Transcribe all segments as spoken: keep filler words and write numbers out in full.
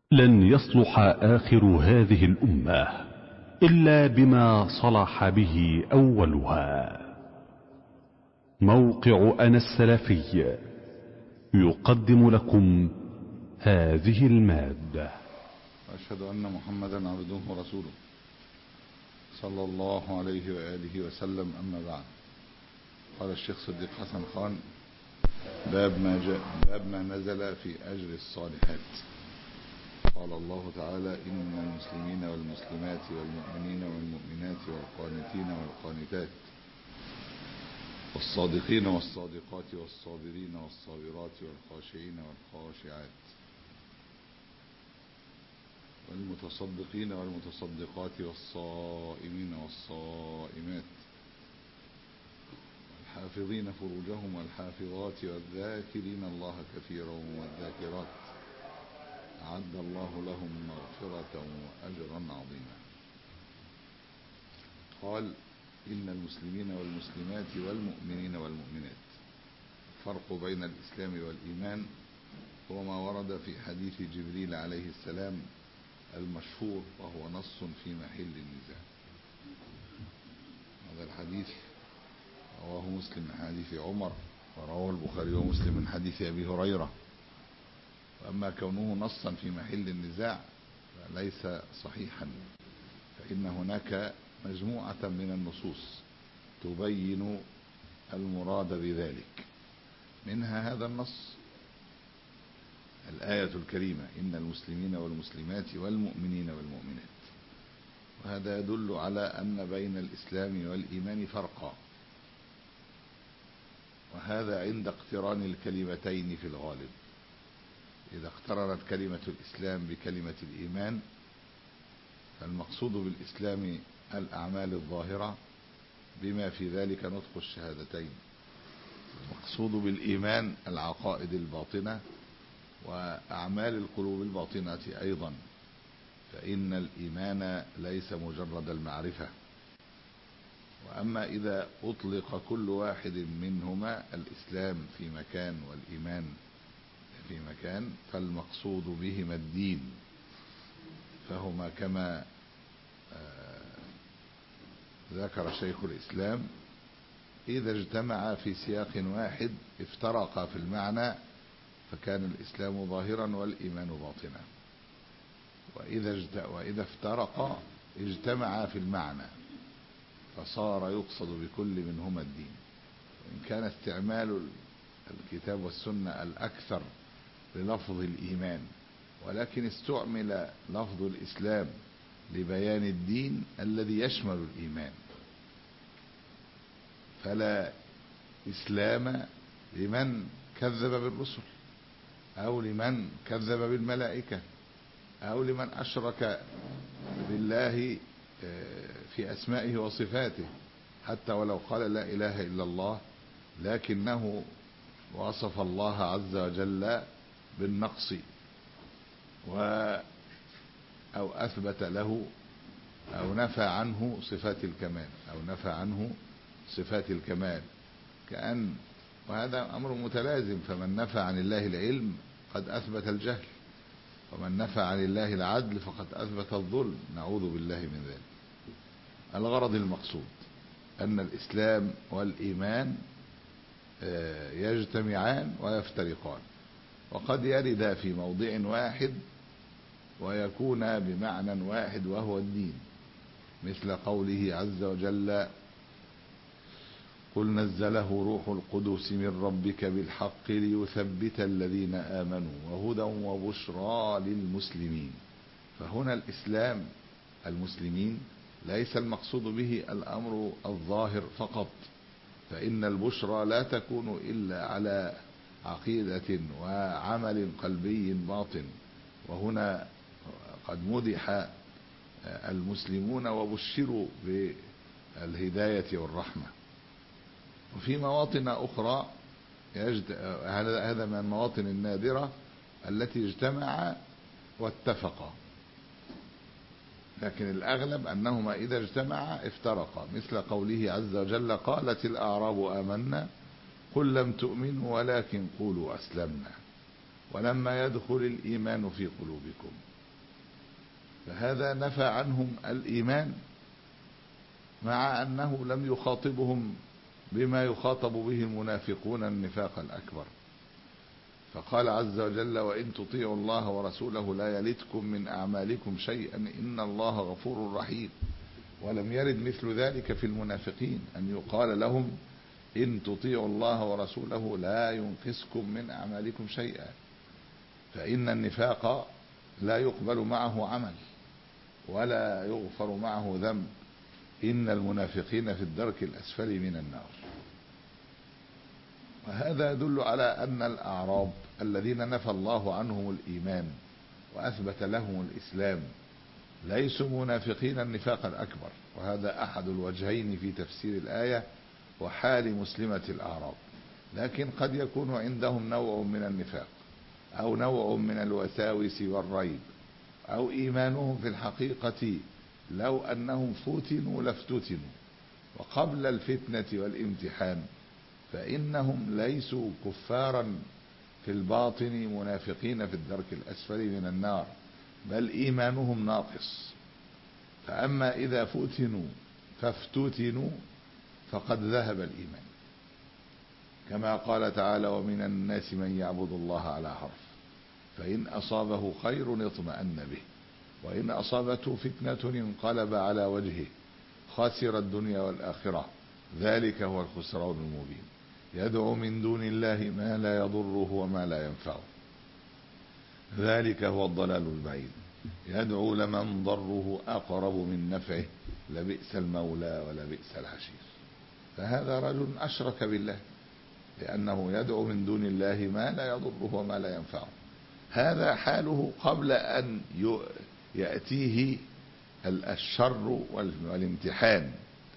لن يصلح آخر هذه الأمة إلا بما صلح به أولها. موقع أنا السلفي يقدم لكم هذه المادة. وأشهد أن محمدا عبده ورسوله صلى الله عليه وآله وسلم. أما بعد، قال الشيخ صديق حسن خان: باب ما, جاء باب ما نزل في أجر الصالحات. قال الله تعالى: إن المسلمين والمسلمات والمؤمنين والمؤمنات والقانتين والقانتات والصادقين والصادقات والصابرين والصابرات والخاشعين والخاشعات والمتصدقين والمتصدقات والصائمين والصائمات والحافظين فروجهم والحافظات والذاكرين الله كثيرا والذاكرات أعد الله لهم مغفرة وأجرا عظيما. قال: إن المسلمين والمسلمات والمؤمنين والمؤمنات. الفرق بين الإسلام والإيمان هو ما ورد في حديث جبريل عليه السلام المشهور، وهو نص في محل النزاع. هذا الحديث رواه مسلم من حديث عمر، ورواه البخاري ومسلم من حديث أبي هريرة. وأما كونه نصا في محل النزاع فليس صحيحا، فإن هناك مجموعة من النصوص تبين المراد بذلك. منها هذا النص، الآية الكريمة: إن المسلمين والمسلمات والمؤمنين والمؤمنات. وهذا يدل على أن بين الإسلام والإيمان فرقا، وهذا عند اقتران الكلمتين في الغالب. إذا اقترنت كلمة الإسلام بكلمة الإيمان فالمقصود بالإسلام الأعمال الظاهرة بما في ذلك نطق الشهادتين، المقصود بالإيمان العقائد الباطنة وأعمال القلوب الباطنة أيضا، فإن الإيمان ليس مجرد المعرفة. وأما إذا أطلق كل واحد منهما، الإسلام في مكان والإيمان في مكان، فالمقصود بهما الدين، فهما كما ذكر شيخ الإسلام: إذا اجتمعا في سياق واحد افترقا في المعنى، فكان الإسلام ظاهرا والإيمان باطنا. وإذا, وإذا افترقا اجتمعا في المعنى، فصار يقصد بكل منهما الدين. وإن كان استعمال الكتاب والسنة الأكثر للفظ الإيمان، ولكن استعمل لفظ الإسلام لبيان الدين الذي يشمل الإيمان. فلا إسلام لمن كذب بالرسل، أو لمن كذب بالملائكة، أو لمن أشرك بالله في أسمائه وصفاته، حتى ولو قال لا إله إلا الله لكنه وصف الله عز وجل بالنقص و أو أثبت له أو نفى عنه صفات الكمال أو نفى عنه صفات الكمال كأن وهذا أمر متلازم. فمن نفى عن الله العلم قد أثبت الجهل، ومن نفى عن الله العدل فقد أثبت الظلم، نعوذ بالله من ذلك. الغرض المقصود أن الإسلام والإيمان يجتمعان ويفترقان، وقد يرد في موضع واحد ويكون بمعنى واحد وهو الدين، مثل قوله عز وجل: قل نزله روح القدس من ربك بالحق ليثبت الذين آمنوا وهدى وبشرى للمسلمين. فهنا الإسلام المسلمين ليس المقصود به الأمر الظاهر فقط، فإن البشرى لا تكون إلا على عقيدة وعمل قلبي باطن. وهنا قد مدح المسلمون وبشروا بالهداية والرحمة. وفي مواطن أخرى هذا من المواطن النادرة التي اجتمعا واتفقا، لكن الأغلب أنهما إذا اجتمعا افترقا، مثل قوله عز وجل: قالت الأعراب آمنا قل لم تؤمنوا ولكن قولوا أسلمنا ولما يدخل الإيمان في قلوبكم فهذا نفى عنهم الإيمان مع أنه لم يخاطبهم بما يخاطب به المنافقون النفاق الأكبر. فقال عز وجل: وإن تطيعوا الله ورسوله لا يلتكم من أعمالكم شيئا إن الله غفور رحيم. ولم يرد مثل ذلك في المنافقين، أن يقال لهم إن تطيعوا الله ورسوله لا ينقصكم من أعمالكم شيئا، فإن النفاق لا يقبل معه عمل ولا يغفر معه ذنب. إن المنافقين في الدرك الأسفل من النار. وهذا يدل على أن الأعراب الذين نفى الله عنهم الإيمان وأثبت لهم الإسلام ليسوا منافقين النفاق الأكبر، وهذا أحد الوجهين في تفسير الآية وحال مسلمة الأعراب. لكن قد يكون عندهم نوع من النفاق أو نوع من الوساوس والريب، أو إيمانهم في الحقيقة لو أنهم فتنوا لافتتنوا، وقبل الفتنة والامتحان فإنهم ليسوا كفارا في الباطن منافقين في الدرك الأسفل من النار، بل إيمانهم ناقص. فأما إذا فتنوا فافتتنوا فقد ذهب الإيمان، كما قال تعالى: ومن الناس من يعبد الله على حرف فإن أصابه خير اطمأن به وإن أصابته فتنة انقلب على وجهه خاسر الدنيا والآخرة ذلك هو الخسران المبين. يدعو من دون الله ما لا يضره وما لا ينفعه ذلك هو الضلال البعيد. يدعو لمن ضره أقرب من نفعه لبئس المولى ولبئس العشير. فهذا رجل أشرك بالله لأنه يدعو من دون الله ما لا يضره وما لا ينفعه. هذا حاله قبل أن يأتيه الشر والامتحان،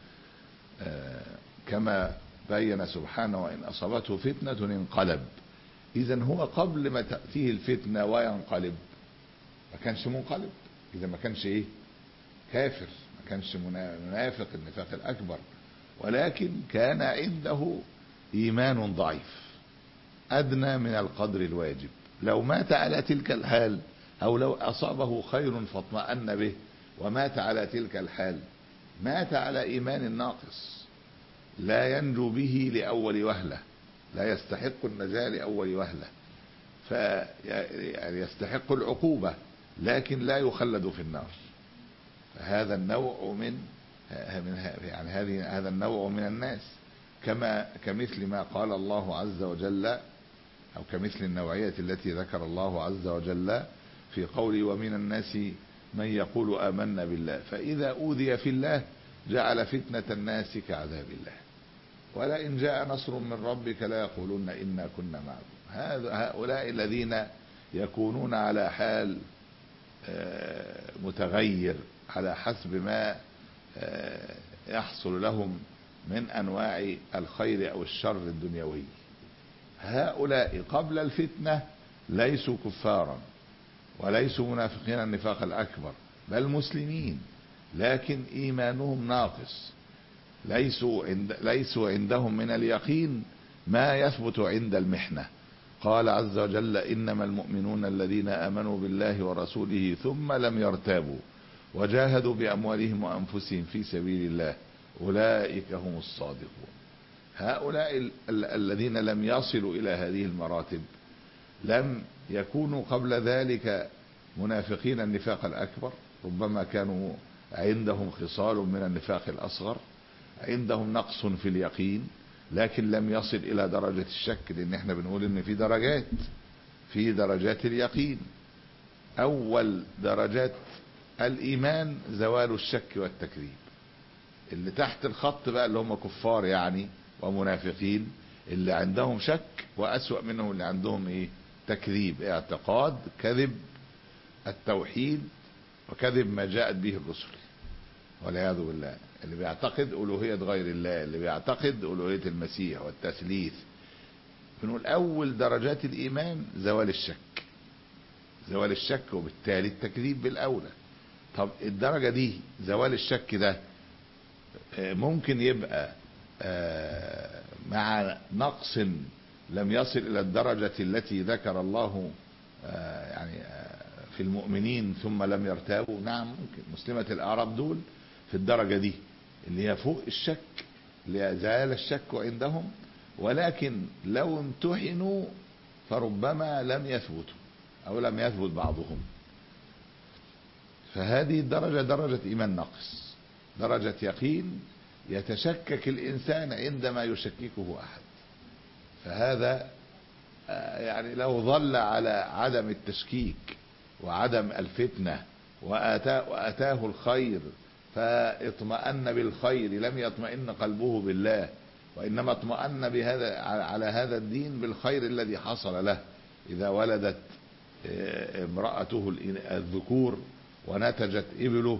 كما بين سبحانه: وإن أصابته فتنة انقلب. إذن هو قبل ما تأتيه الفتنة وينقلب ما كانش منقلب، إذا ما كانش إيه كافر، ما كانش منافق النفاق الأكبر، ولكن كان عنده إيمان ضعيف أدنى من القدر الواجب. لو مات على تلك الحال، أو لو أصابه خير فاطمأن به ومات على تلك الحال، مات على إيمان ناقص لا ينجو به لأول وهلة، لا يستحق النجاة لأول وهلة، فيستحق العقوبة لكن لا يخلد في النار. فهذا النوع من يعني هذه هذا النوع من الناس، كما كمثل ما قال الله عز وجل، أو كمثل النوعية التي ذكر الله عز وجل في قوله: ومن الناس من يقول آمنا بالله فإذا أوذي في الله جعل فتنة الناس كعذاب الله ولئن جاء نصر من ربك لا يقولون إنا كنا معكم. هؤلاء الذين يكونون على حال متغير على حسب ما يحصل لهم من أنواع الخير أو الشر الدنيوي، هؤلاء قبل الفتنة ليسوا كفارا وليسوا منافقين النفاق الأكبر، بل مسلمين لكن إيمانهم ناقص، ليسوا, عند ليسوا عندهم من اليقين ما يثبت عند المحنة. قال عز وجل: إنما المؤمنون الذين آمنوا بالله ورسوله ثم لم يرتابوا وجاهدوا بأموالهم وأنفسهم في سبيل الله أولئك هم الصادقون. هؤلاء ال ال الذين لم يصلوا إلى هذه المراتب لم يكونوا قبل ذلك منافقين النفاق الأكبر، ربما كانوا عندهم خصال من النفاق الأصغر، عندهم نقص في اليقين، لكن لم يصل إلى درجة الشك، لأن احنا بنقول إن في درجات في درجات اليقين. أول درجات الإيمان زوال الشك والتكذيب. اللي تحت الخط بقى اللي هم كفار يعني ومنافقين، اللي عندهم شك، وأسوأ منهم اللي عندهم ايه تكذيب، اعتقاد كذب التوحيد وكذب ما جاءت به الرسل والعياذ بالله. اللي بيعتقد ألوهية غير الله، اللي بيعتقد ألوهية المسيح والتثليث. بنقول أول درجات الإيمان زوال الشك، زوال الشك وبالتالي التكذيب بالأولى. طب الدرجة دي زوال الشك ده ممكن يبقى مع نقص لم يصل إلى الدرجة التي ذكر الله يعني في المؤمنين ثم لم يرتابوا؟ نعم ممكن. مسلمة الأعراب دول في الدرجة دي اللي هي فوق الشك، اللي زال الشك عندهم، ولكن لو امتحنوا فربما لم يثبتوا أو لم يثبت بعضهم. فهذه الدرجة درجة إيمان ناقص، درجة يقين يتشكك الإنسان عندما يشككه أحد. فهذا يعني لو ظل على عدم التشكيك وعدم الفتنة وآتاه, وآتاه الخير فاطمأن بالخير، لم يطمئن قلبه بالله، وإنما اطمأن بهذا على هذا الدين بالخير الذي حصل له. إذا ولدت امرأته الذكور ونتجت إبله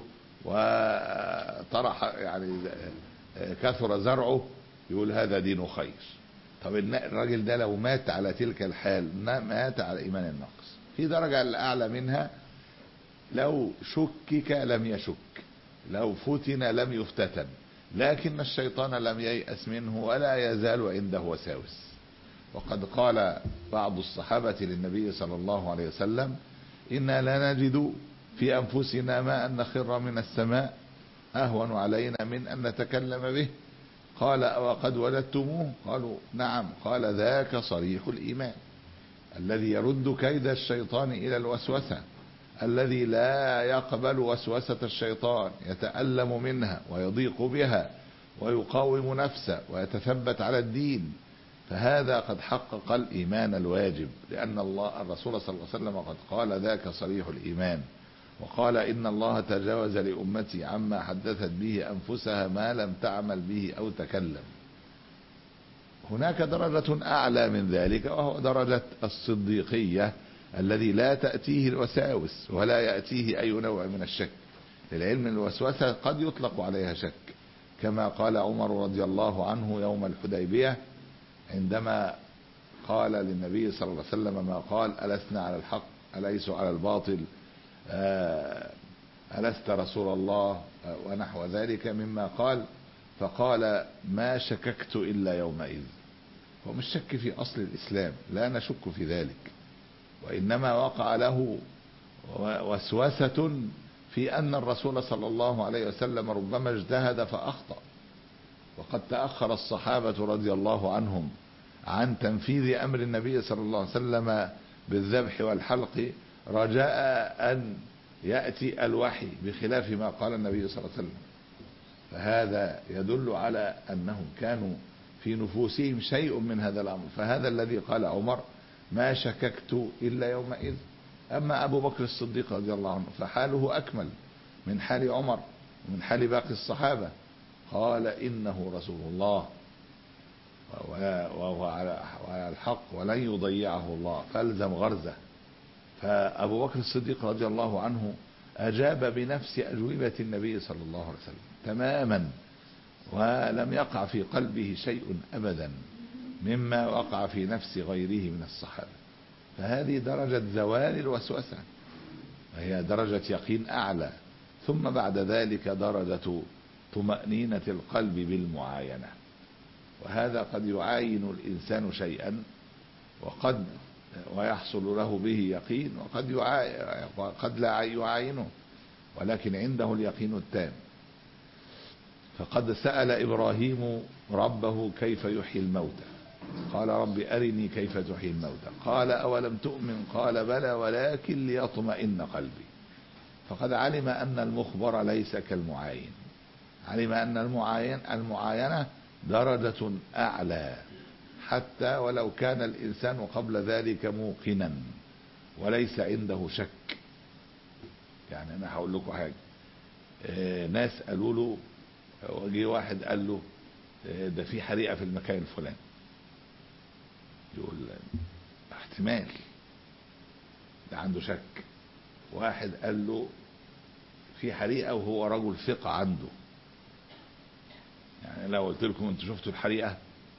وطرح يعني كثر زرعه، يقول هذا دين خير. طب الراجل ده لو مات على تلك الحال مات على إيمان النقص. في درجة الأعلى منها لو شكك لم يشك، لو فتن لم يفتتن، لكن الشيطان لم ييأس منه ولا يزال عنده وساوس. وقد قال بعض الصحابة للنبي صلى الله عليه وسلم: إنا لا نجد في أنفسنا ما أن نخر من السماء أهون علينا من أن نتكلم به. قال: وقد وجدتموه؟ قالوا: نعم. قال: ذاك صريح الإيمان الذي يرد كيد الشيطان إلى الوسوسة، الذي لا يقبل وسوسة الشيطان، يتألم منها ويضيق بها ويقاوم نفسه ويتثبت على الدين. فهذا قد حقق الإيمان الواجب، لأن الله الرسول صلى الله عليه وسلم قد قال: ذاك صريح الإيمان. وقال: إن الله تجاوز لأمتي عما حدثت به أنفسها ما لم تعمل به أو تكلم. هناك درجة أعلى من ذلك، وهو درجة الصديقية الذي لا تأتيه الوساوس ولا يأتيه أي نوع من الشك. للعلم الوسوسة قد يطلق عليها شك، كما قال عمر رضي الله عنه يوم الحديبية عندما قال للنبي صلى الله عليه وسلم ما قال: ألسنا على الحق أليس على الباطل، ألست رسول الله، ونحو ذلك مما قال. فقال: ما شككت إلا يومئذ. ومش شك في أصل الإسلام، لا نشك في ذلك، وإنما وقع له وسوسة في أن الرسول صلى الله عليه وسلم ربما اجتهد فأخطأ. وقد تأخر الصحابة رضي الله عنهم عن تنفيذ أمر النبي صلى الله عليه وسلم بالذبح والحلق رجاء أن يأتي الوحي بخلاف ما قال النبي صلى الله عليه وسلم. فهذا يدل على أنهم كانوا في نفوسهم شيء من هذا الأمر. فهذا الذي قال عمر: ما شككت إلا يومئذ. أما أبو بكر الصديق رضي الله عنه فحاله أكمل من حال عمر ومن حال باقي الصحابة. قال: إنه رسول الله وهو على الحق ولن يضيعه الله فالزم غرزه. فأبو بكر الصديق رضي الله عنه أجاب بنفس أجوبة النبي صلى الله عليه وسلم تماما، ولم يقع في قلبه شيء أبدا مما وقع في نفس غيره من الصحابة. فهذه درجة زوال الوسوسة، وهي درجة يقين أعلى. ثم بعد ذلك درجة طمأنينة القلب بالمعاينة، وهذا قد يعاين الإنسان شيئا وقد ويحصل له به يقين، وقد وقد لا يعاينه ولكن عنده اليقين التام. فقد سأل إبراهيم ربه كيف يحيي الموتى، قال: رب أرني كيف تحيي الموتى، قال: أولم تؤمن، قال: بلى ولكن ليطمئن قلبي. فقد علم أن المخبر ليس كالمعاين، علم أن المعاين المعاينة درجة أعلى، حتى ولو كان الإنسان قبل ذلك موقنا وليس عنده شك. يعني أنا هقول لكم حاجة، ناس قالوا له، وجي واحد قال له ده في حريقة في المكان الفلاني، يقول احتمال، ده عنده شك. واحد قال له في حريقة وهو رجل ثقة عنده، يعني لو قلت لكم انتوا شفتوا الحريقة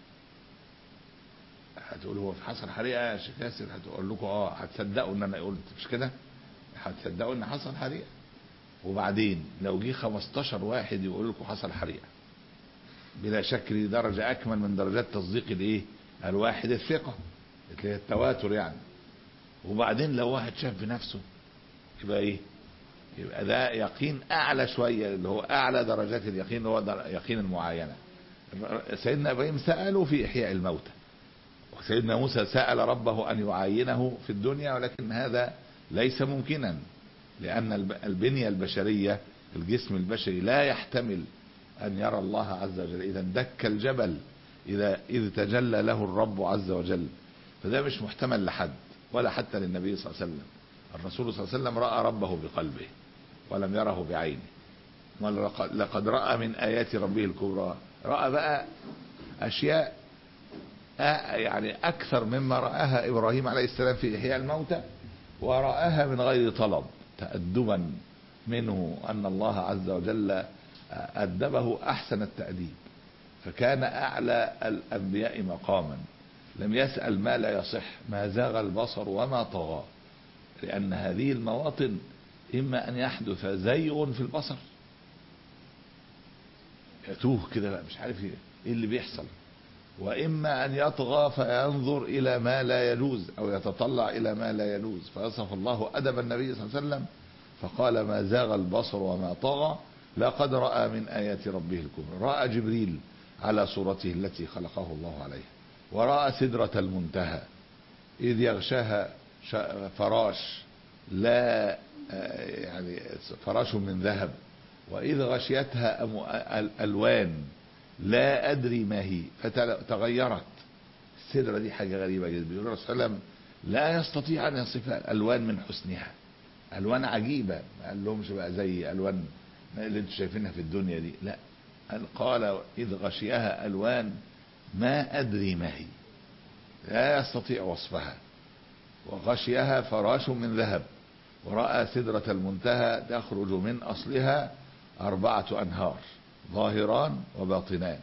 هتقول هو في حصل حريقة يا شيخ ياسر، هتقول لكم اه، هتصدقوا ان انا قلت مش كده، هتصدقوا ان حصل حريقة. وبعدين لو جه خمستاشر واحد يقول لكم حصل حريقة، بلا شك دي درجة اكمل من درجات تصديق الايه الواحد الثقة اللي هي التواتر يعني. وبعدين لو واحد شاف بنفسه يبقى ايه؟ يبقى ده يقين اعلى شوية، اللي هو اعلى درجات اليقين، اللي هو يقين المعاينة. سيدنا ابراهيم سأله في احياء الموتى، وسيدنا موسى سأل ربه ان يعاينه في الدنيا، ولكن هذا ليس ممكنا، لان البنية البشرية، الجسم البشري لا يحتمل ان يرى الله عز وجل. اذا دك الجبل اذا اذ تجلى له الرب عز وجل، فده مش محتمل لحد، ولا حتى للنبي صلى الله عليه وسلم. الرسول صلى الله عليه وسلم رأى ربه بقلبه ولم يره بعينه، لقد رأى من آيات ربه الكبرى. رأى بقى أشياء يعني أكثر مما رآها إبراهيم عليه السلام في إحياء الموتى، ورآها من غير طلب، تأدبا منه أن الله عز وجل أدبه أحسن التأديب، فكان أعلى الأنبياء مقاما. لم يسأل ما لا يصح، ما زاغ البصر وما طغى، لأن هذه المواطن إما أن يحدث زيغ في البصر، يتوه كده بقى مش عارف ايه اللي بيحصل، وإما أن يطغى فينظر إلى ما لا يجوز أو يتطلع إلى ما لا يجوز، فيصف الله أدب النبي صلى الله عليه وسلم فقال ما زاغ البصر وما طغى لقد رأى من آيات ربه الكبرى. رأى جبريل على صورته التي خلقه الله عليها، ورأى سدرة المنتهى إذ يغشاها فراش، لا يعني فراش من ذهب، وإذ غشيتها ألوان لا أدري ما هي فتغيرت. السدرة دي حاجة غريبة جدا، بيقول الرسول صلى الله عليه وسلم لا يستطيع أن يصفها، ألوان من حسنها، ألوان عجيبة، ما قال لهمش بقى زي ألوان اللي انتم شايفينها في الدنيا دي، لا، قال إذ غشيها ألوان ما أدري ما هي، لا يستطيع وصفها. وغشيها فراش من ذهب، ورأى سدرة المنتهى تخرج من أصلها أربعة أنهار ظاهران وباطنان.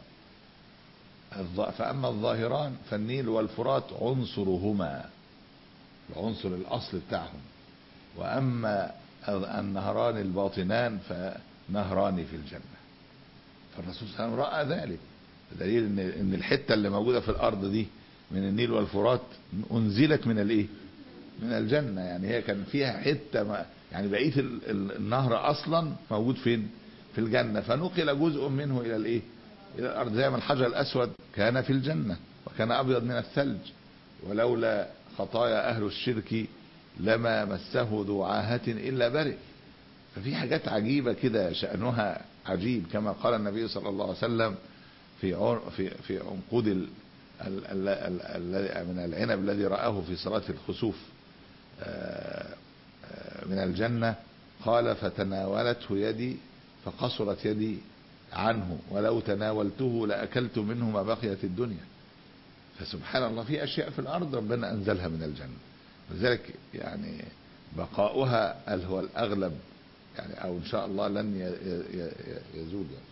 فأما الظاهران فالنيل والفرات عنصرهما، العنصر الأصل بتاعهم، وأما النهران الباطنان فنهران في الجنة. فالرسول صلى الله عليه وسلم رأى ذلك، دليل إن إن الحتة اللي موجودة في الأرض دي من النيل والفرات أنزلت من الإيه؟ من الجنة. يعني هي كان فيها حتة ما، يعني بقية النهر أصلا موجود فين؟ في الجنة، فنقل جزء منه إلى الإيه؟ إلى الأرض، زي ما الحجر الأسود كان في الجنة وكان أبيض من الثلج، ولولا خطايا أهل الشرك لما مسه ذو عاهة إلا برئ. ففي حاجات عجيبة كده شأنها عجيب، كما قال النبي صلى الله عليه وسلم في في في عنقود من العنب الذي رآه في صلاة الخسوف من الجنة، قال فتناولته يدي فقصرت يدي عنه ولو تناولته لأكلت منه ما بقيت الدنيا. فسبحان الله، في أشياء في الأرض ربنا أنزلها من الجنة، ولذلك يعني بقاؤها هل هو الأغلب يعني، أو إن شاء الله لن يزول يعني.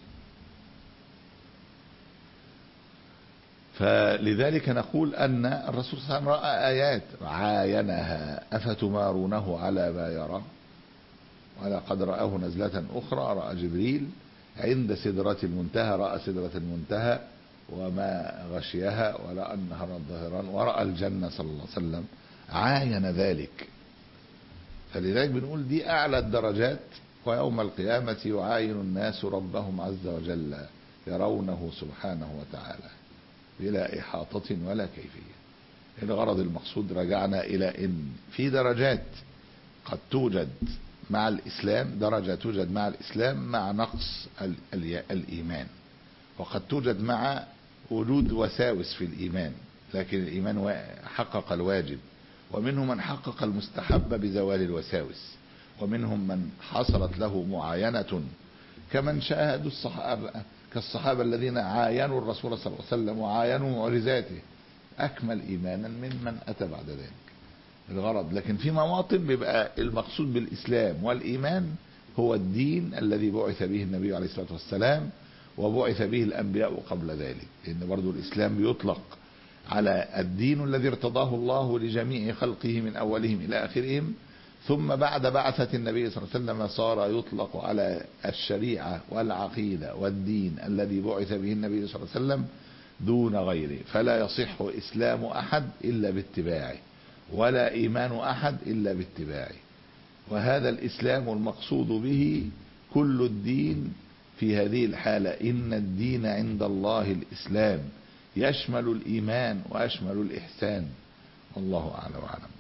فلذلك نقول أن الرسول صلى الله عليه وسلم رأى آيات عاينها، أفتمارونه على ما يرى؟ ولقد رآه نزلة أخرى، رأى جبريل عند سدرة المنتهى، رأى سدرة المنتهى وما غشيها، ورأى النهر الظاهران، ورأى الجنة صلى الله عليه وسلم، عاين ذلك. فلذلك بنقول دي أعلى الدرجات. ويوم القيامة يعاين الناس ربهم عز وجل يرونه سبحانه وتعالى بلا إحاطة ولا كيفية. الغرض المقصود رجعنا إلى إن في درجات قد توجد مع الإسلام، درجة توجد مع الإسلام مع نقص الإيمان، وقد توجد مع وجود وساوس في الإيمان، لكن الإيمان حقق الواجب. ومنهم من حقق المستحب بزوال الوساوس، ومنهم من حصلت له معاينة كمن شاهدوا الصحابة، كالصحابة الذين عاينوا الرسول صلى الله عليه وسلم وعاينوا معجزاته، أكمل إيمانا ممن أتى بعد ذلك. الغرض لكن في مواطن بيبقى المقصود بالإسلام والإيمان هو الدين الذي بعث به النبي عليه الصلاة والسلام وبعث به الأنبياء قبل ذلك، لأن برضو الإسلام بيطلق على الدين الذي ارتضاه الله لجميع خلقه من أولهم إلى آخرهم، ثم بعد بعثة النبي صلى الله عليه وسلم صار يطلق على الشريعة والعقيدة والدين الذي بعث به النبي صلى الله عليه وسلم دون غيره. فلا يصح إسلام أحد إلا باتباعه، ولا إيمان أحد إلا باتباعه. وهذا الإسلام المقصود به كل الدين في هذه الحالة. إن الدين عند الله الإسلام، يشمل الإيمان ويشمل الإحسان. والله أعلى وأعلم.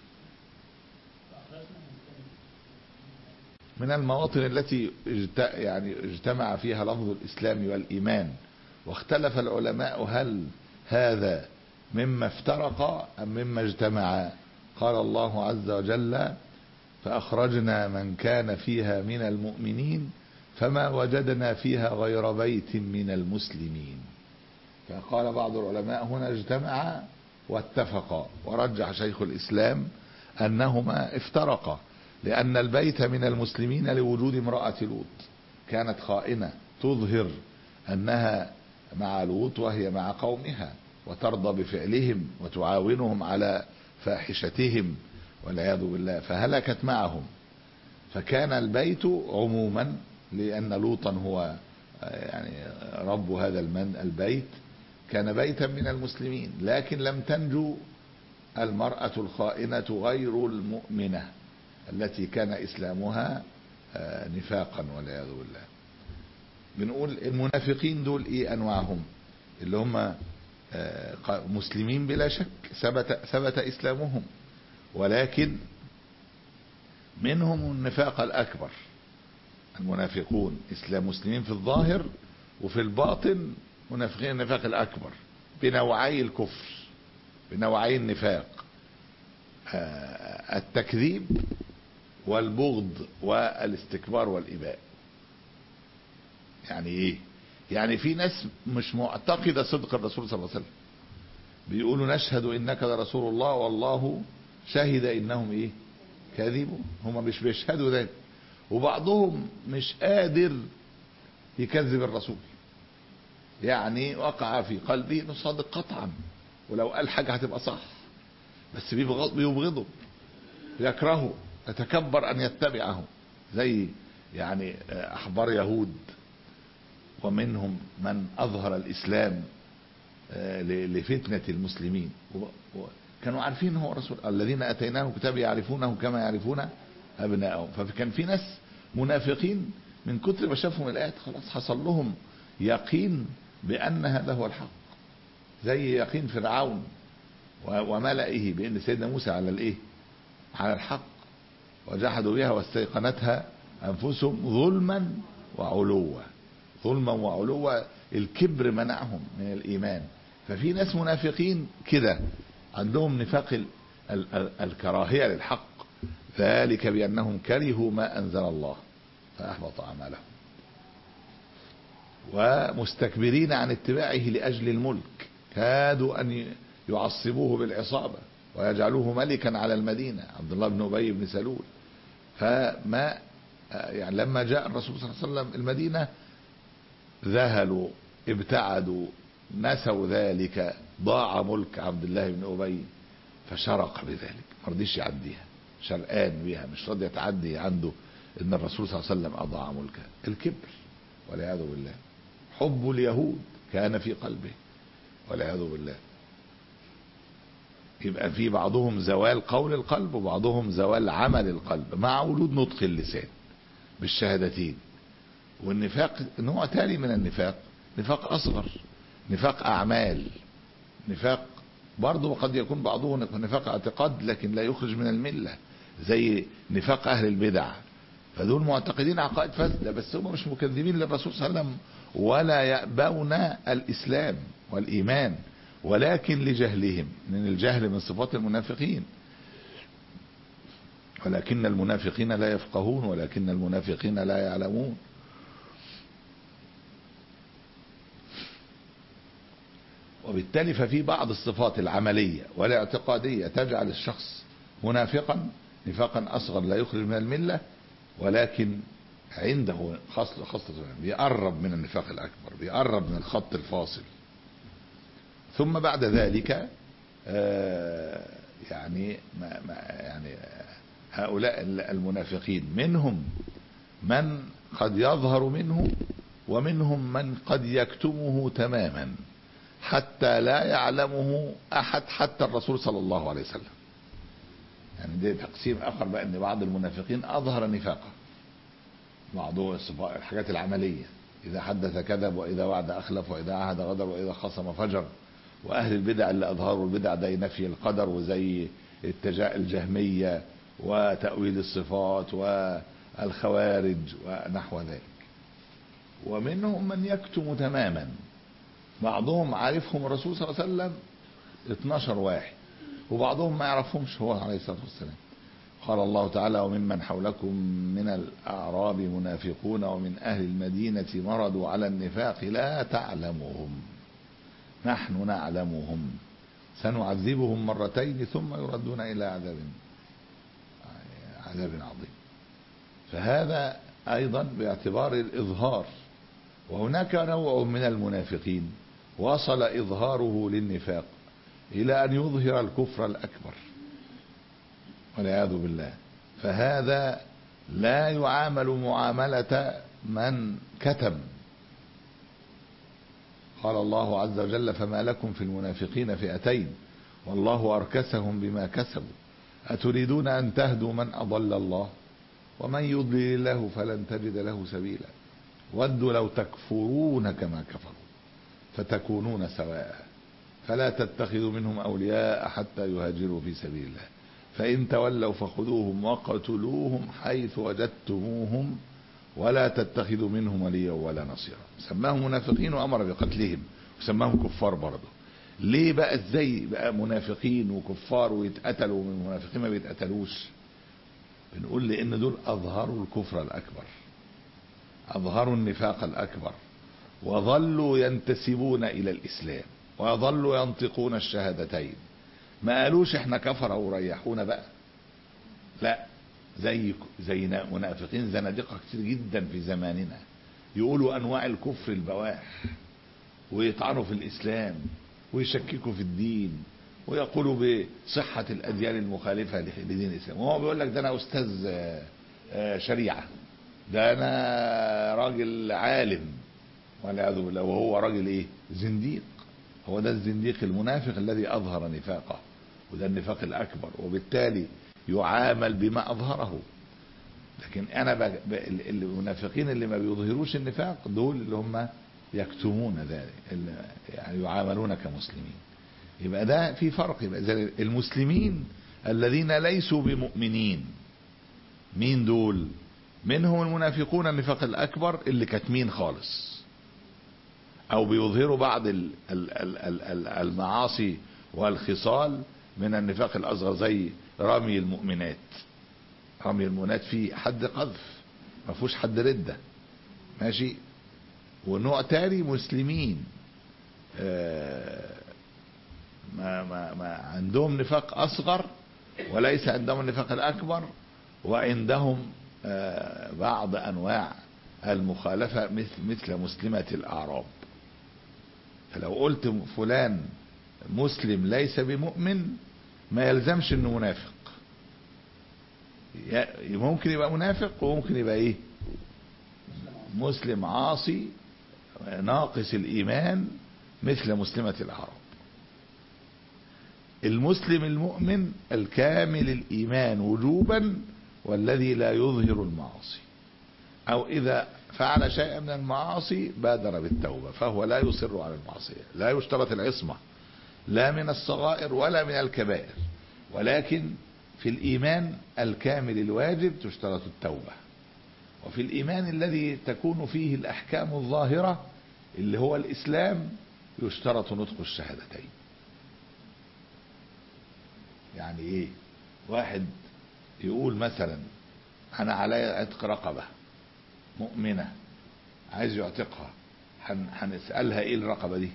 من المواطن التي يعني اجتمع فيها لفظ الإسلام والإيمان، واختلف العلماء هل هذا مما افترق أم مما اجتمع. قال الله عز وجل: فأخرجنا من كان فيها من المؤمنين فما وجدنا فيها غير بيت من المسلمين. فقال بعض العلماء هنا اجتمع واتفقا، ورجح شيخ الإسلام أنهما افترقا، لأن البيت من المسلمين لوجود امرأة لوط كانت خائنة تظهر أنها مع لوط وهي مع قومها، وترضى بفعلهم وتعاونهم على فاحشتهم والعياذ بالله، فهلكت معهم. فكان البيت عموما، لأن لوطا هو يعني رب هذا البيت، كان بيتا من المسلمين، لكن لم تنجو المرأة الخائنة غير المؤمنة التي كان إسلامها نفاقا والعياذ بالله. بنقول المنافقين دول ايه انواعهم؟ اللي هم مسلمين بلا شك، ثبت ثبت اسلامهم، ولكن منهم النفاق الاكبر. المنافقون اسلام مسلمين في الظاهر، وفي الباطن منافقين النفاق الاكبر بنوعي الكفر، بنوعي النفاق، التكذيب والبغض والاستكبار والإباء. يعني ايه؟ يعني في ناس مش معتقدة صدق الرسول صلى الله عليه وسلم، بيقولوا نشهد انك لرسول الله والله شهد انهم ايه؟ كاذبون. هم مش بيشهدوا ذلك، وبعضهم مش قادر يكذب الرسول، يعني وقع في قلبه انه صادق قطعا، ولو قال حاجة هتبقى صح، بس بيبغضه، يكرهه، يتكبر ان يتبعه، زي يعني احبار يهود، ومنهم من اظهر الاسلام لفتنة المسلمين، كانوا عارفين هو رسول. الذين اتيناهم كتاب يعرفونه كما يعرفون ابنائهم. فكان في ناس منافقين من كتر ما شافهم الايات خلاص حصل لهم يقين بان هذا هو الحق، زي يقين فرعون وملئه بان سيدنا موسى على الايه؟ على الحق، وجحدوا بها واستيقنتها انفسهم ظلما وعلوا. ظلما وعلوا، الكبر منعهم من الايمان. ففي ناس منافقين كده عندهم نفاق ال ال ال الكراهية للحق، ذلك بانهم كرهوا ما انزل الله فاحبط اعمالهم، ومستكبرين عن اتباعه لاجل الملك، كادوا ان يعصبوه بالعصابة ويجعلوه ملكا على المدينة، عبد الله بن أبي بن سلول. فما يعني لما جاء الرسول صلى الله عليه وسلم المدينة ذهلوا، ابتعدوا، نسوا ذلك، ضاع ملك عبد الله بن أبي، فشرق بذلك، ما رضيش يعديها، شرقان بها، مش راضي يتعدي عنده ان الرسول صلى الله عليه وسلم اضاع ملكه. الكبر والعياذ بالله. حب اليهود كان في قلبه والعياذ بالله. يبقى في بعضهم زوال قول القلب، وبعضهم زوال عمل القلب مع وجود نطق اللسان بالشهادتين. والنفاق نوع تاني من النفاق، نفاق اصغر، نفاق اعمال، نفاق برضه قد يكون بعضه نفاق اعتقاد لكن لا يخرج من الملة، زي نفاق اهل البدع. فدول معتقدين عقائد فاسدة، بس هم مش مكذبين للرسول صلى الله عليه وسلم ولا يأبون الاسلام والايمان، ولكن لجهلهم، من الجهل من صفات المنافقين. ولكن المنافقين لا يفقهون، ولكن المنافقين لا يعلمون. وبالتالي ففي بعض الصفات العملية والاعتقادية تجعل الشخص منافقا نفاقا أصغر لا يخرج من الملة، ولكن عنده خاصة خاصة بيقرب من النفاق الأكبر، بيقرب من الخط الفاصل. ثم بعد ذلك آه يعني ما ما يعني هؤلاء المنافقين منهم من قد يظهر منه، ومنهم من قد يكتمه تماما حتى لا يعلمه أحد حتى الرسول صلى الله عليه وسلم. يعني ده تقسيم آخر بقى، أن بعض المنافقين أظهر نفاقه، بعضه الحاجات العملية، إذا حدث كذب، وإذا وعد أخلف، وإذا عهد غدر، وإذا خصم فجر. وأهل البدع اللي أظهروا البدع ده نفي القدر، وزي الجهمية وتأويل الصفات والخوارج ونحو ذلك. ومنهم من يكتم تماما، بعضهم عارفهم الرسول صلى الله عليه وسلم اثناشر واحد، وبعضهم ما يعرفهمش هو عليه الصلاة والسلام. قال الله تعالى: وممن حولكم من الأعراب منافقون ومن أهل المدينة مرضوا على النفاق لا تعلمهم نحن نعلمهم سنعذبهم مرتين ثم يردون إلى عذاب عذاب عظيم. فهذا أيضا باعتبار الإظهار. وهناك نوع من المنافقين وصل إظهاره للنفاق إلى أن يظهر الكفر الأكبر والعياذ بالله، فهذا لا يعامل معاملة من كتم. قال الله عز وجل: فما لكم في المنافقين فئتين والله أركسهم بما كسبوا أتريدون أن تهدوا من أضل الله ومن يضلل الله فلن تجد له سبيلا ودوا لو تكفرون كما كفروا فتكونون سواء فلا تتخذوا منهم أولياء حتى يهاجروا في سبيل الله فإن تولوا فخذوهم وقتلوهم حيث وجدتموهم ولا تتخذوا منهم وليا ولا نصيرا. سماهم منافقين وأمر بقتلهم، وسماهم كفار برضه. ليه بقى؟ ازاي بقى منافقين وكفار ويتقتلوا من المنافقين ما بيتقتلوش؟ بنقول لأن دول أظهروا الكفر الأكبر، أظهروا النفاق الأكبر، وظلوا ينتسبون إلى الإسلام وظلوا ينطقون الشهادتين. ما قالوش احنا كفر وريحونا بقى، لا، زي زي منافقين زنادقة كتير جدا في زماننا يقولوا أنواع الكفر البواح، ويطعنوا في الإسلام ويشككوا في الدين، ويقولوا بصحة الأديان المخالفة لدين الإسلام. وهو بيقول لك ده أنا أستاذ شريعة، ده أنا راجل عالم، والعياذ بالله، وهو راجل إيه؟ زنديق. هو ده الزنديق المنافق الذي أظهر نفاقه، وده النفاق الأكبر، وبالتالي يعامل بما أظهره. لكن أنا ب... ب... المنافقين اللي ما بيظهروش النفاق دول اللي هم يكتمون ذلك، اللي يعني يعاملون كمسلمين. يبقى ده في فرق. يبقى زي المسلمين الذين ليسوا بمؤمنين، مين دول؟ منهم المنافقون النفاق الأكبر اللي كاتمين خالص، أو بيظهروا بعض ال... ال... ال... المعاصي والخصال من النفاق الأصغر، زي رمي المؤمنات. رمي المؤمنات فيه حد قذف، ما فيهوش حد ردة، ماشي. ونوع تاني مسلمين آه ما, ما, ما عندهم نفاق أصغر وليس عندهم النفاق الأكبر، وعندهم آه بعض أنواع المخالفة مثل, مثل مسلمة الأعراب. فلو قلت فلان مسلم ليس بمؤمن ما يلزمش انه منافق، ممكن يبقى منافق وممكن يبقى ايه؟ مسلم عاصي ناقص الايمان مثل مسلمة الاعراب. المسلم المؤمن الكامل الايمان وجوبا والذي لا يظهر المعاصي، او اذا فعل شيئا من المعاصي بادر بالتوبة فهو لا يصر على المعصية. لا يشترط العصمة لا من الصغائر ولا من الكبائر، ولكن في الإيمان الكامل الواجب تشترط التوبة. وفي الإيمان الذي تكون فيه الأحكام الظاهرة اللي هو الإسلام يشترط نطق الشهادتين. يعني إيه؟ واحد يقول مثلا أنا علي عتق رقبة مؤمنة عايز يعتقها، هنسألها إيه الرقبة دي؟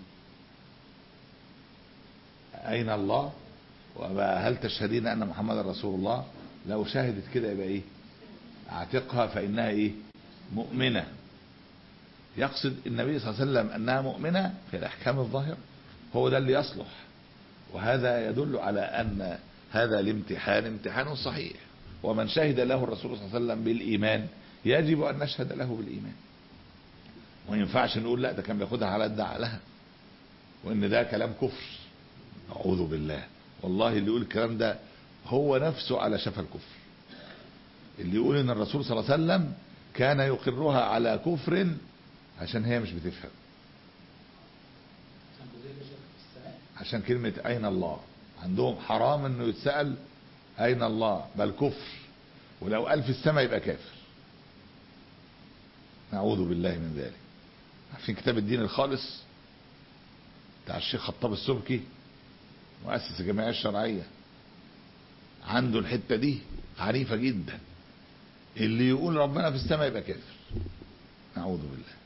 أين الله؟ وهل تشهدين أن محمد رسول الله؟ لو شهدت كده يبقى إيه؟ اعتقها فإنها إيه؟ مؤمنة. يقصد النبي صلى الله عليه وسلم أنها مؤمنة في الأحكام الظاهرة، هو ده اللي يصلح. وهذا يدل على أن هذا الامتحان امتحان صحيح، ومن شهد له الرسول صلى الله عليه وسلم بالإيمان يجب أن نشهد له بالإيمان. وما ينفعش نقول لا ده كان بياخدها على قد عقلها وإن ده كلام كفر، أعوذ بالله. والله اللي يقول الكلام ده هو نفسه على شفا الكفر. اللي يقول ان الرسول صلى الله عليه وسلم كان يقرها على كفر عشان هي مش بتفهم، عشان كلمة أين الله عندهم حرام انه يتسأل أين الله، بل كفر، ولو قال في السماء يبقى كافر. نعوذ بالله من ذلك. عارفين كتاب الدين الخالص بتاع الشيخ خطاب السبكي مؤسس الجمعية الشرعية، عنده الحتة دي عنيفة جدا، اللي يقول ربنا في السماء يبقى كافر. نعوذ بالله،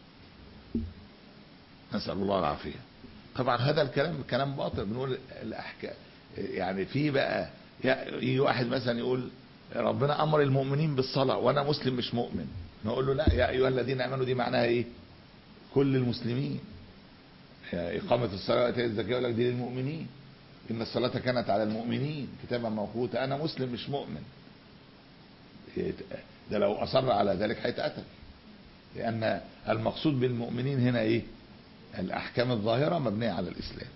نسأل الله العافية. طبعا هذا الكلام كلام باطل. بنقول الأحكام يعني في بقى يجي واحد مثلا يقول ربنا أمر المؤمنين بالصلاة وأنا مسلم مش مؤمن، نقول له لا، يا أيها الذين آمنوا دي معناها إيه؟ كل المسلمين. إقامة الصلاة وإيتاء الزكاة يقول لك دي للمؤمنين، إن الصلاة كانت على المؤمنين كتابا موقوتا. أنا مسلم مش مؤمن، ده لو أصر على ذلك هيتقتل، لأن المقصود بالمؤمنين هنا إيه؟ الأحكام الظاهرة مبنية على الإسلام.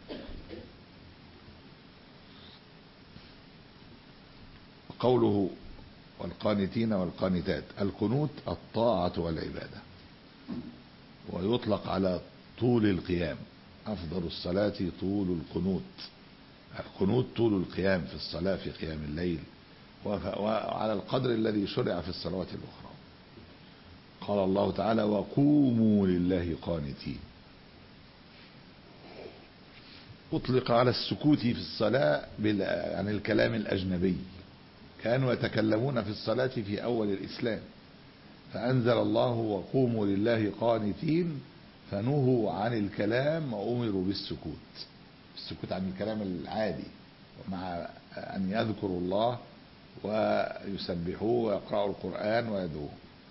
قوله والقانتين والقانتات، القنوت الطاعة والعبادة، ويطلق على طول القيام. أفضل الصلاة طول القنوت. القنوت طول القيام في الصلاة في قيام الليل، وعلى القدر الذي شرع في الصلوات الأخرى. قال الله تعالى وقوموا لله قانتين. أطلق على السكوت في الصلاة عن الكلام الأجنبي، كانوا يتكلمون في الصلاة في أول الإسلام، فأنزل الله وقوموا لله قانتين، فنهوا عن الكلام وأمروا بالسكوت. السكوت عن الكلام العادي، ومع أن يذكروا الله ويسبحوه ويقرأوا القرآن ويدعوه.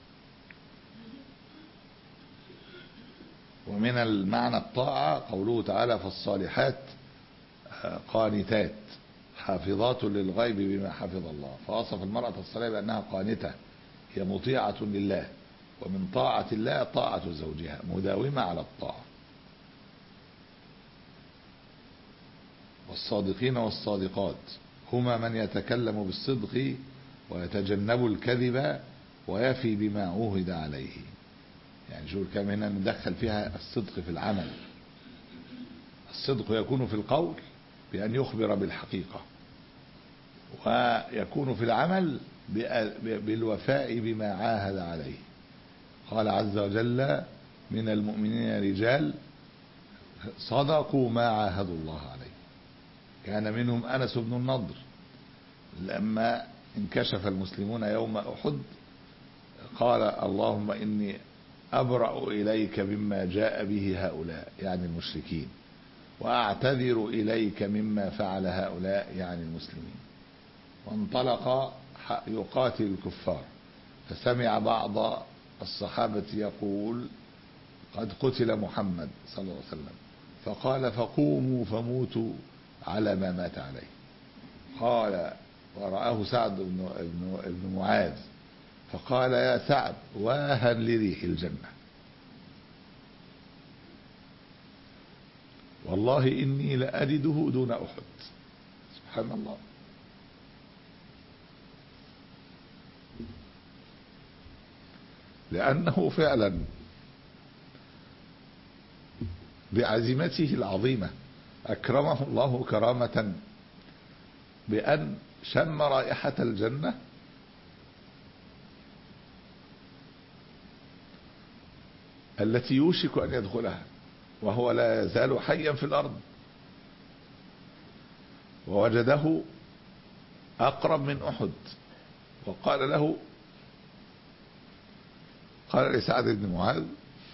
ومن المعنى الطاعة قوله تعالى فالصالحات قانتات حافظات للغيب بما حفظ الله، فوصف المرأة الصالحة بأنها قانتة، هي مطيعة لله، ومن طاعة الله طاعة زوجها، مداومة على الطاعة. والصادقين والصادقات هما من يتكلم بالصدق ويتجنب الكذب ويفي بما عوهد عليه. يعني شو كم هنا ندخل فيها الصدق في العمل. الصدق يكون في القول بأن يخبر بالحقيقة، ويكون في العمل بالوفاء بما عاهد عليه. قال عز وجل من المؤمنين رجال صدقوا ما عاهدوا الله عليه. كان منهم أنس بن النضر لما انكشف المسلمون يوم أحد قال اللهم إني أبرأ إليك مما جاء به هؤلاء، يعني المشركين، وأعتذر إليك مما فعل هؤلاء، يعني المسلمين. وانطلق يقاتل الكفار، فسمع بعض الصحابة يقول قد قتل محمد صلى الله عليه وسلم، فقال فقوموا فموتوا على ما مات عليه. قال ورآه سعد بن, بن, بن معاذ فقال يا سعد واها لريح الجنة، والله إني لأجده دون أحد. سبحان الله. لأنه فعلا بعزيمته العظيمة أكرمه الله كرامة بأن شم رائحة الجنة التي يوشك أن يدخلها وهو لا يزال حيا في الأرض، ووجده أقرب من أحد، وقال له قال لسعد بن معاذ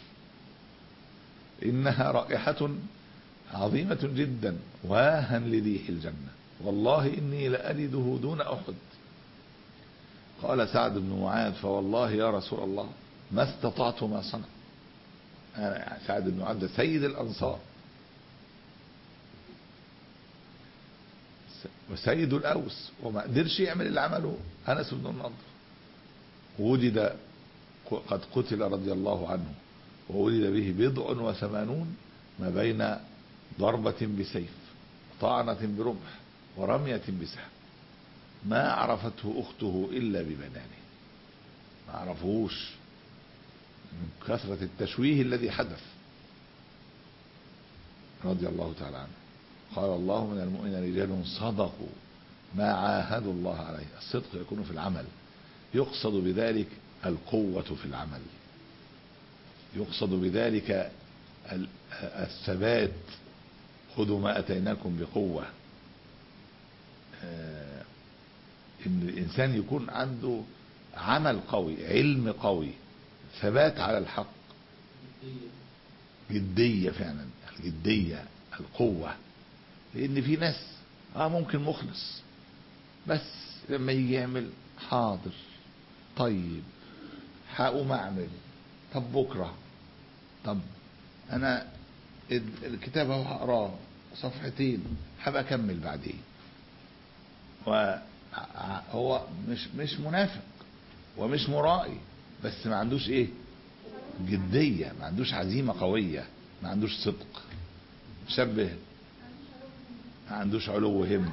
إنها رائحة عظيمة جدا واها لريح الجنة، والله إني لأجده دون أحد. قال سعد بن معاذ فوالله يا رسول الله ما استطعت ما صنع. أنا سعد بن معاذ سيد الأنصار وسيد الأوس، وما قدرش يعمل اللي عمله أنس بن النضر. وجد قد قتل رضي الله عنه، وولد به بضع وثمانون ما بين ضربة بسيف، طعنة برمح، ورمية بسهم. ما عرفته أخته إلا ببنانه، ما عرفوش من كثرة التشويه الذي حدث رضي الله تعالى عنه. قال الله من المؤمنين رجال صدقوا ما عاهدوا الله عليه. الصدق يكون في العمل، يقصد بذلك القوة في العمل، يقصد بذلك الثبات، خذوا ما أتيناكم بقوة. إن الإنسان يكون عنده عمل قوي، علم قوي، ثبات على الحق، جدية فعلا، الجدية، القوة. لأن في ناس اه ممكن مخلص، بس لما يجي يعمل حاضر، طيب هقوم اعمل، طب بكره، طب انا الكتاب اهو هقراه صفحتين هبقى اكمل بعدين. وهو مش مش منافق ومش مرائي، بس ما عندوش ايه، جدية، ما عندوش عزيمة قوية، ما عندوش صدق، مشبه، ما عندوش علو هم.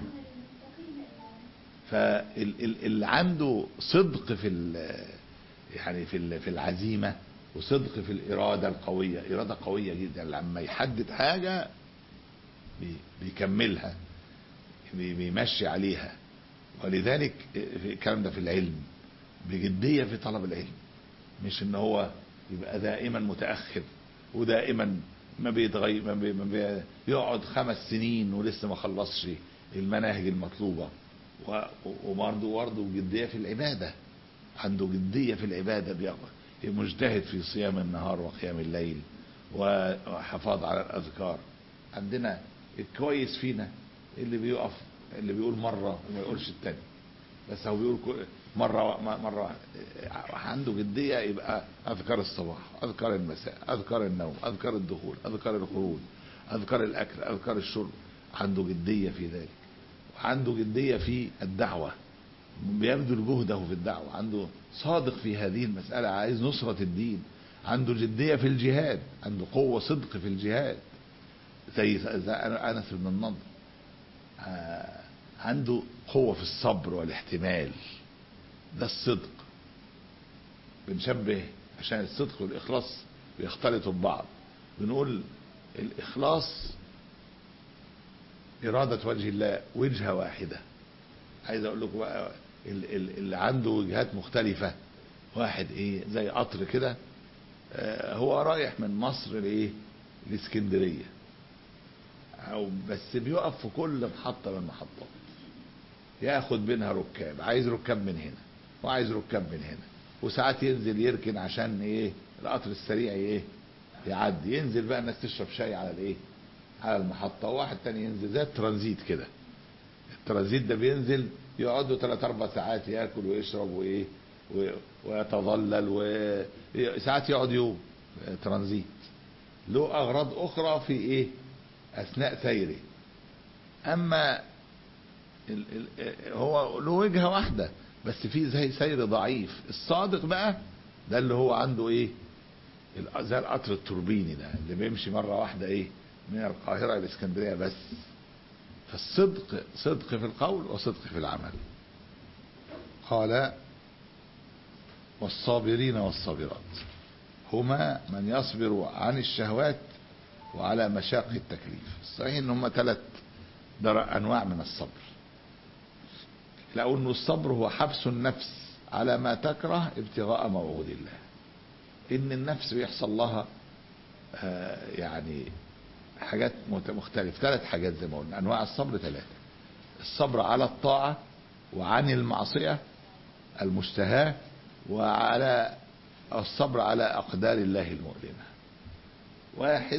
فاللي عنده صدق في يعني في في العزيمة وصدق في الإرادة القوية، إرادة قوية جدا، لما يحدد حاجة بيكملها، بيمشي عليها. ولذلك الكلام ده في العلم، بجدية في طلب العلم، مش ان هو يبقى دائما متأخر ودائما ما بيتغير، ما, بي ما بي يقعد خمس سنين ولسه ما خلصش المناهج المطلوبة. وبرضه برضه جدية في العبادة، عنده جدية في العبادة، مجتهد في صيام النهار وقيام الليل وحفاظ على الأذكار. عندنا الكويس فينا اللي بيقف، اللي بيقول مرة وما يقولش التاني، بس هو بيقول مرة مرة عنده جدية. يبقى أذكار الصباح، أذكار المساء، أذكار النوم، أذكار الدخول، أذكار الخروج، أذكار الأكل، أذكار الشرب، عنده جدية في ذلك. وعنده جدية في الدعوة، بيبذل جهده في الدعوة، عنده صادق في هذه المسألة، عايز نصرة الدين. عنده جدية في الجهاد، عنده قوة صدق في الجهاد، زي أنس بن النضر. عنده قوة في الصبر والاحتمال، ده الصدق. بنشبه عشان الصدق والإخلاص بيختلطوا ببعض، بنقول الإخلاص إرادة وجه الله، وجهة واحدة. عايز أقول لكم بقى اللي عنده وجهات مختلفة، واحد إيه زي قطر كده، هو رايح من مصر لإيه، لإسكندرية، أو بس بيقف في كل محطة من المحطات، ياخد منها ركاب، عايز ركاب من هنا وعايز ركاب من هنا، وساعات ينزل يركن عشان ايه القطر السريع ايه يعدي، ينزل بقى الناس تشرب شاي على الايه على المحطة، وواحد تاني ينزل زي الترانزيت كده. الترانزيت ده بينزل يقعدوا ثلاث اربع ساعات ياكل ويشرب وايه ويتظلل، وساعات يقعد يوم. ترانزيت له اغراض اخرى في ايه اثناء سيره. اما ال ال هو له وجهة واحدة بس في زي سير ضعيف. الصادق بقى ده اللي هو عنده ايه زي القطر التوربيني ده اللي بيمشي مرة واحدة ايه من القاهرة الاسكندرية بس. فالصدق صدق في القول وصدق في العمل. قال والصابرين والصابرات هما من يصبر عن الشهوات وعلى مشاق التكليف. صحيح ان هما ثلاث انواع من الصبر. لأن الصبر هو حبس النفس على ما تكره ابتغاء موعود الله. ان النفس بيحصل لها آه يعني حاجات مختلفة، ثلاث حاجات زي ما قلنا. انواع الصبر ثلاثة: الصبر على الطاعة، وعن المعصية المشتهاة، وعلى الصبر على اقدار الله المؤلمة. واحد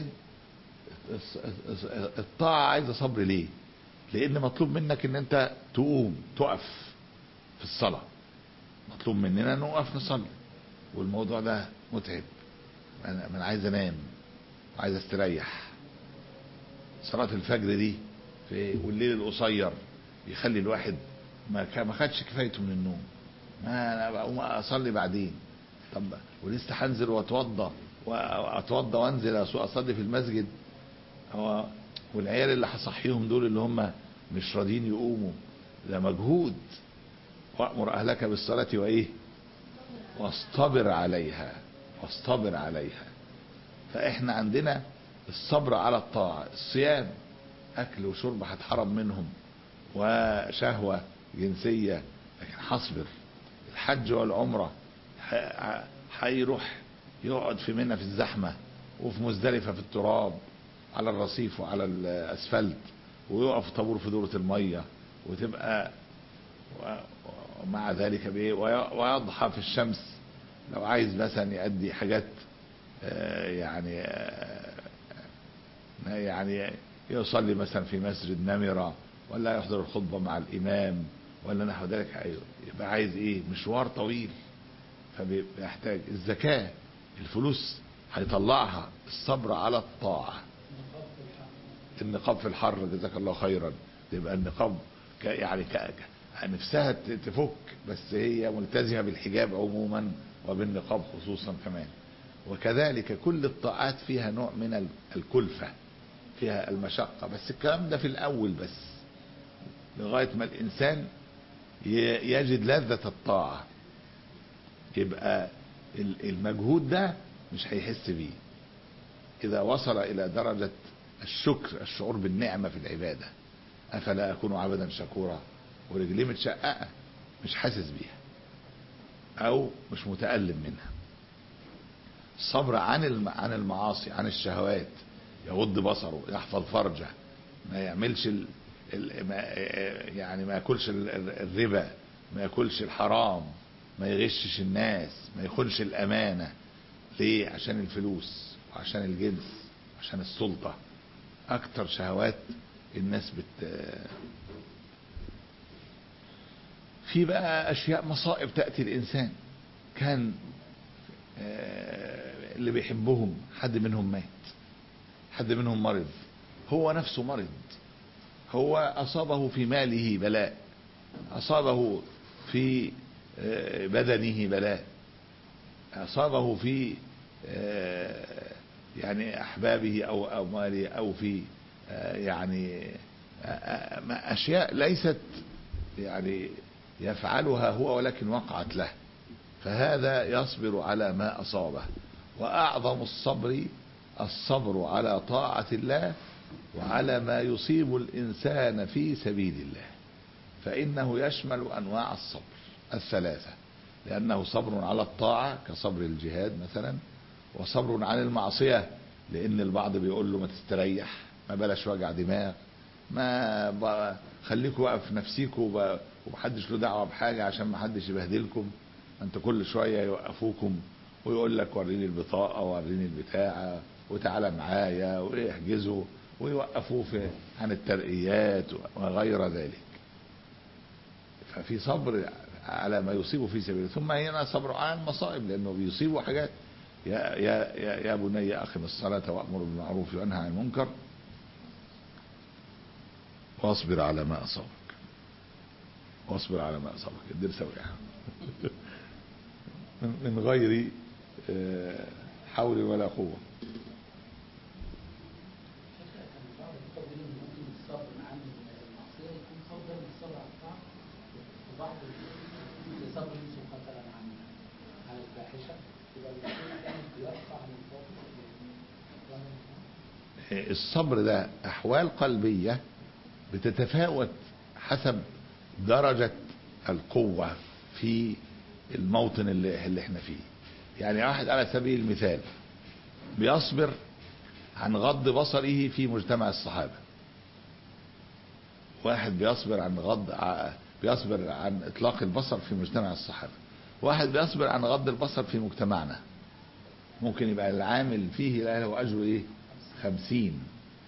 الطاعة عايزة صبر ليه؟ لان مطلوب منك ان انت تقوم تقف في الصلاة، مطلوب مننا نقف نصلي، والموضوع ده متعب، انا عايز انام وعايز استريح. صلاة الفجر دي في والليل القصير يخلي الواحد ما ما خدش كفايته من النوم، ما انا بقوم اصلي بعدين، طب ولسه هنزل واتوضى واتوضى وانزل اصلي في المسجد، هو والعيال اللي هصحيهم دول اللي هم مش راضيين يقوموا، ده مجهود. وأمر أهلك بالصلاة وإيه واصطبر عليها، واصطبر عليها. فإحنا عندنا الصبر على الطاعة، الصيام أكل وشرب هتحرم منهم وشهوة جنسية، لكن حصبر. الحج والعمرة هيروح يقعد في منى في الزحمة، وفي مزدلفة في التراب على الرصيف وعلى الأسفلت، ويقف طابور في دورة المية، وتبقى ومع ذلك بإيه ويضحى في الشمس لو عايز مثلا يؤدي حاجات يعني يعني يصلي مثلا في مسجد نمرة، ولا يحضر الخطبة مع الإمام، ولا نحو ذلك، يبقى عايز إيه مشوار طويل، فبيحتاج الزكاة. الفلوس هيطلعها الصبر على الطاعة. النقاب في الحر جزاك الله خيرا، تبقى النقاب يعني نفسها تفك، بس هي ملتزمة بالحجاب عموما وبالنقاب خصوصا كمان. وكذلك كل الطاعات فيها نوع من الكلفة، فيها المشقة، بس الكلام ده في الأول بس، لغاية ما الإنسان يجد لذة الطاعة، يبقى المجهود ده مش هيحس بيه. إذا وصل إلى درجة الشكر، الشعور بالنعمة في العبادة، أفلا أكون عبدا شكورا، ورجليه متشققة مش حاسس بيها أو مش متألم منها. الصبر عن عن المعاصي، عن الشهوات، يغض بصره، يحفظ فرجه، ما يعملش ال ال ما يعني ما ياكلش الربا، ما ياكلش الحرام، ما يغشش الناس، ما يخونش الأمانة. ليه؟ عشان الفلوس وعشان الجنس وعشان السلطة، أكتر شهوات الناس بت في بقى أشياء مصائب تأتي الإنسان. كان اللي بيحبهم حد منهم مات، حد منهم مرض، هو نفسه مرض، هو أصابه في ماله بلاء، أصابه في بدنه بلاء، أصابه في يعني أحبابه أو أو ماله، أو في يعني أشياء ليست يعني يفعلها هو ولكن وقعت له، فهذا يصبر على ما أصابه. وأعظم الصبر الصبر على طاعة الله وعلى ما يصيب الإنسان في سبيل الله، فإنه يشمل أنواع الصبر الثلاثة، لأنه صبر على الطاعة كصبر الجهاد مثلا، وصبر عن المعصية، لأن البعض بيقول له ما تستريح، ما بلاش وجع دماغ، ما خليكوا واقف نفسيكوا ومحدش له دعوة بحاجة عشان محدش يبهدلكم، انت كل شوية يوقفوكم ويقول لك وريني البطاقة وريني البتاعة وتعالى معايا ويحجزوا ويوقفوه في عن الترقيات وغير ذلك. ففي صبر على ما يصيبه في سبيله. ثم هنا صبر على المصائب، لأنه بيصيبه حاجات. يا, يا, يا, يا بني أقم الصلاة وأمر بالمعروف وانهى عن المنكر واصبر على ما أصابك، واصبر على ما أصابك الدير سويها من غير حول ولا قوة. الصبر ده أحوال قلبية بتتفاوت حسب درجة القوة في الموطن اللي, اللي احنا فيه. يعني واحد على سبيل المثال بيصبر عن غض بصره في مجتمع الصحابة، واحد بيصبر عن غض بيصبر عن اطلاق البصر في مجتمع الصحابة، واحد بيصبر عن غض البصر في مجتمعنا، ممكن يبقى العامل فيه لا له اجر ايه خمسين.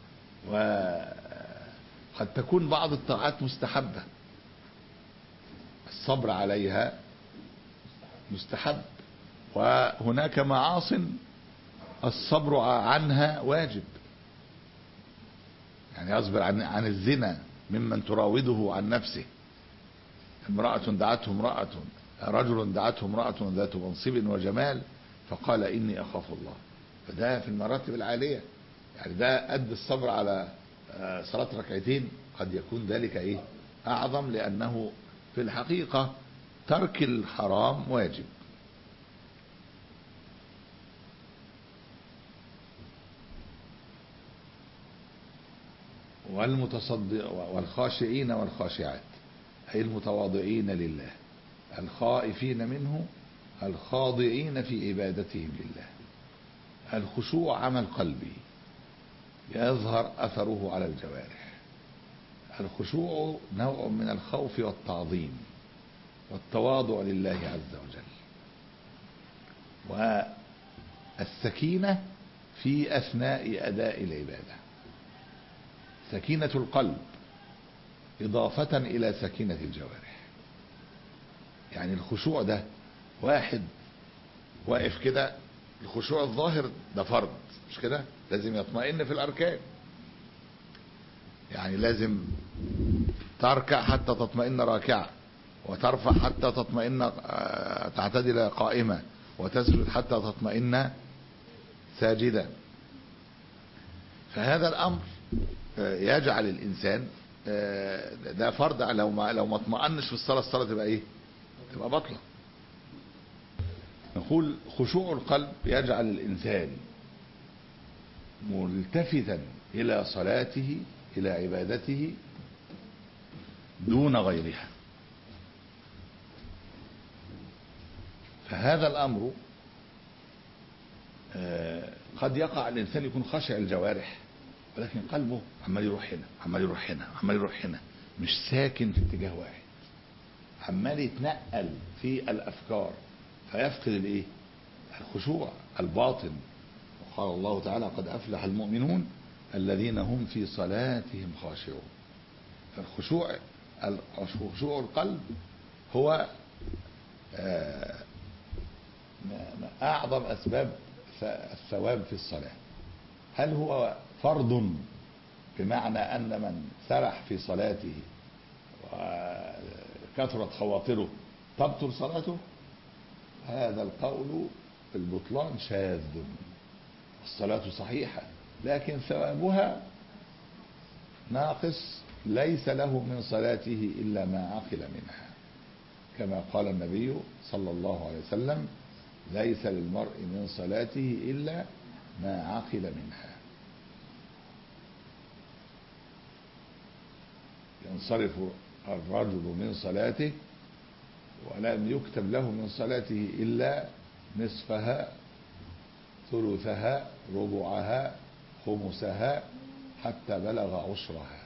وقد تكون بعض الطاعات مستحبة الصبر عليها مستحب، وهناك معاصٍ الصبر عنها واجب. يعني يصبر عن عن الزنا ممن تراوده عن نفسه، امرأة دعته امرأة رجل دعته امرأة ذات منصب وجمال فقال إني أخاف الله، فده في المراتب العالية. يعني ده قد الصبر على صلاة ركعتين، قد يكون ذلك ايه اعظم، لانه في الحقيقة ترك الحرام واجب. والمتصدق والخاشعين والخاشعات أي المتواضعين لله، الخائفين منه، الخاضعين في عبادتهم لله. الخشوع عمل قلبي يظهر أثره على الجوارح. الخشوع نوع من الخوف والتعظيم والتواضع لله عز وجل. والسكينة في أثناء أداء العبادة، سكينة القلب إضافة إلى سكينة الجوارح. يعني الخشوع ده واحد واقف كده، الخشوع الظاهر ده فرض مش كده، لازم يطمئن في الأركان، يعني لازم تركع حتى تطمئن راكعة، وترفع حتى تطمئن تعتدل قائمة، وتسجد حتى تطمئن ساجدا. فهذا الأمر يجعل الإنسان ده فرض، لو ما لو ما اطمأنش في الصلاة الصلاة تبقى إيه؟ تبقى بطلة. نقول خشوع القلب يجعل الإنسان ملتفتا إلى صلاته إلى عبادته دون غيرها. فهذا الأمر قد يقع الإنسان يكون خاشع الجوارح، ولكن قلبه عمال يروح هنا عمال يروح هنا عمال يروح هنا، مش ساكن في اتجاه واحد، عمال يتنقل في الأفكار، فيفقد الايه؟ الخشوع الباطن. وقال الله تعالى قد أفلح المؤمنون الذين هم في صلاتهم خاشعون. فالخشوع خشوع القلب هو أعظم أسباب الثواب في الصلاة. هل هو فرض بمعنى أن من سرح في صلاته وكثرت خواطره تبطل صلاته؟ هذا القول البطلان شاذ. الصلاة صحيحة لكن ثوابها ناقص، ليس له من صلاته إلا ما عقل منها، كما قال النبي صلى الله عليه وسلم ليس للمرء من صلاته إلا ما عقل منها. ينصرف الرجل من صلاته ولم يكتب له من صلاته إلا نصفها ثلثها ربعها خمسها حتى بلغ عشرها.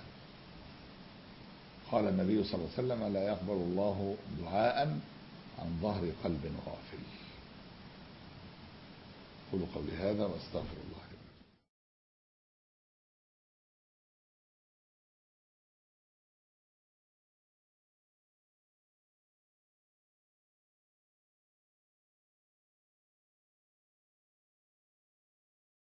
قال النبي صلى الله عليه وسلم لا يقبل الله دعاء عن ظهر قلب غافل. قولوا قولي هذا واستغفر الله.